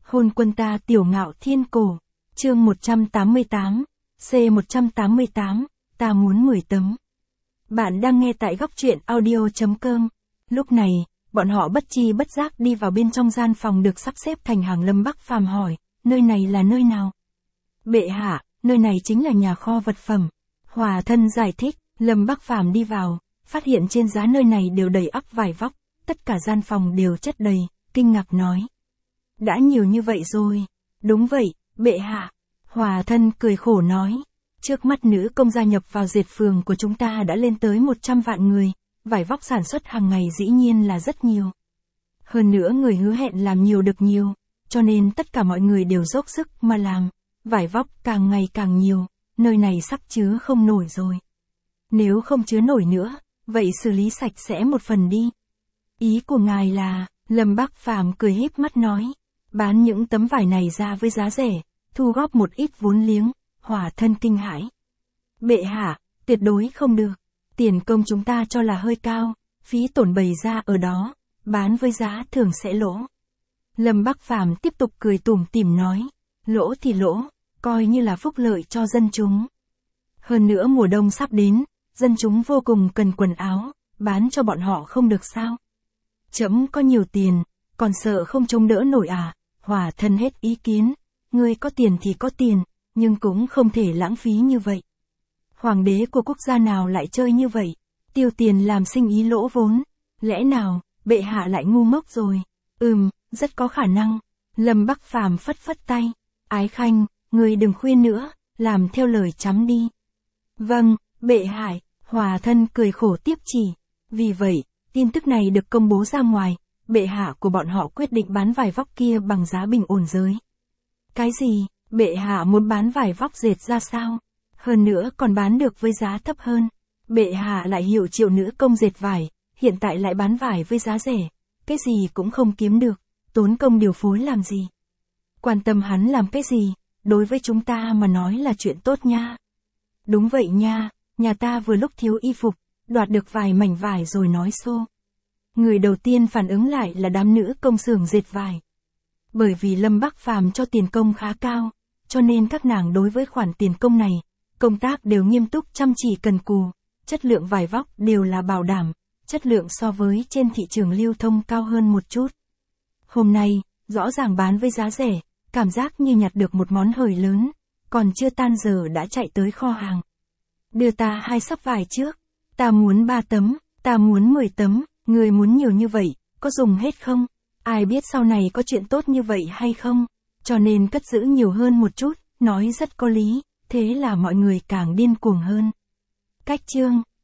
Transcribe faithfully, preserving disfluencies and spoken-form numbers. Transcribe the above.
Hôn quân ta tiểu ngạo thiên cổ. Chương một trăm tám mươi tám. C một trăm tám mươi tám. Ta muốn mười tấm. Bạn đang nghe tại góc truyện audio.com. Lúc này, bọn họ bất chi bất giác đi vào bên trong gian phòng được sắp xếp thành hàng. Lâm Bắc Phàm hỏi, nơi này là nơi nào? Bệ hạ, nơi này chính là nhà kho vật phẩm. Hòa thân giải thích. Lâm Bắc Phàm đi vào, phát hiện trên giá nơi này đều đầy ắp vải vóc, tất cả gian phòng đều chất đầy, kinh ngạc nói. Đã nhiều như vậy rồi. Đúng vậy, bệ hạ. Hòa thân cười khổ nói. Trước mắt nữ công gia nhập vào dệt phường của chúng ta đã lên tới một trăm vạn người, vải vóc sản xuất hàng ngày dĩ nhiên là rất nhiều. Hơn nữa người hứa hẹn làm nhiều được nhiều, cho nên tất cả mọi người đều dốc sức mà làm, vải vóc càng ngày càng nhiều, nơi này sắp chứa không nổi rồi. Nếu không chứa nổi nữa, vậy xử lý sạch sẽ một phần đi. Ý của ngài là, Lâm Bắc Phàm cười híp mắt nói, bán những tấm vải này ra với giá rẻ, thu góp một ít vốn liếng. Hỏa thân kinh hãi. Bệ hạ, tuyệt đối không được. Tiền công chúng ta cho là hơi cao, phí tổn bày ra ở đó, bán với giá thường sẽ lỗ. Lâm Bắc Phàm tiếp tục cười tủm tỉm nói, lỗ thì lỗ, coi như là phúc lợi cho dân chúng. Hơn nữa mùa đông sắp đến, dân chúng vô cùng cần quần áo, bán cho bọn họ không được sao? Trẫm có nhiều tiền, còn sợ không chống đỡ nổi à? Hỏa thân hết ý kiến, ngươi có tiền thì có tiền, nhưng cũng không thể lãng phí như vậy. Hoàng đế của quốc gia nào lại chơi như vậy, tiêu tiền làm sinh ý lỗ vốn, lẽ nào, bệ hạ lại ngu ngốc rồi? Ừm, rất có khả năng. Lâm Bắc Phàm phất phất tay, Ái Khanh, ngươi đừng khuyên nữa, làm theo lời chấm đi. Vâng, bệ hạ. Hòa thân cười khổ tiếp chỉ. Vì vậy, tin tức này được công bố ra ngoài, bệ hạ của bọn họ quyết định bán vải vóc kia bằng giá bình ổn giới. Cái gì? Bệ hạ muốn bán vải vóc dệt ra sao? Hơn nữa còn bán được với giá thấp hơn. Bệ hạ lại hiệu triệu nữ công dệt vải, hiện tại lại bán vải với giá rẻ. Cái gì cũng không kiếm được, tốn công điều phối làm gì? Quan tâm hắn làm cái gì? Đối với chúng ta mà nói là chuyện tốt nha. Đúng vậy nha, nhà ta vừa lúc thiếu y phục, đoạt được vài mảnh vải rồi nói xô. Người đầu tiên phản ứng lại là đám nữ công xưởng dệt vải. Bởi vì Lâm Bắc Phàm cho tiền công khá cao, cho nên các nàng đối với khoản tiền công này, công tác đều nghiêm túc chăm chỉ cần cù, chất lượng vải vóc đều là bảo đảm, chất lượng so với trên thị trường lưu thông cao hơn một chút. Hôm nay, rõ ràng bán với giá rẻ, cảm giác như nhặt được một món hời lớn, còn chưa tan giờ đã chạy tới kho hàng. Đưa ta hai xấp vải trước, ta muốn ba tấm, ta muốn mười tấm, người muốn nhiều như vậy, có dùng hết không? Ai biết sau này có chuyện tốt như vậy hay không? Cho nên cất giữ nhiều hơn một chút, nói rất có lý, thế là mọi người càng điên cuồng hơn. Cách chương,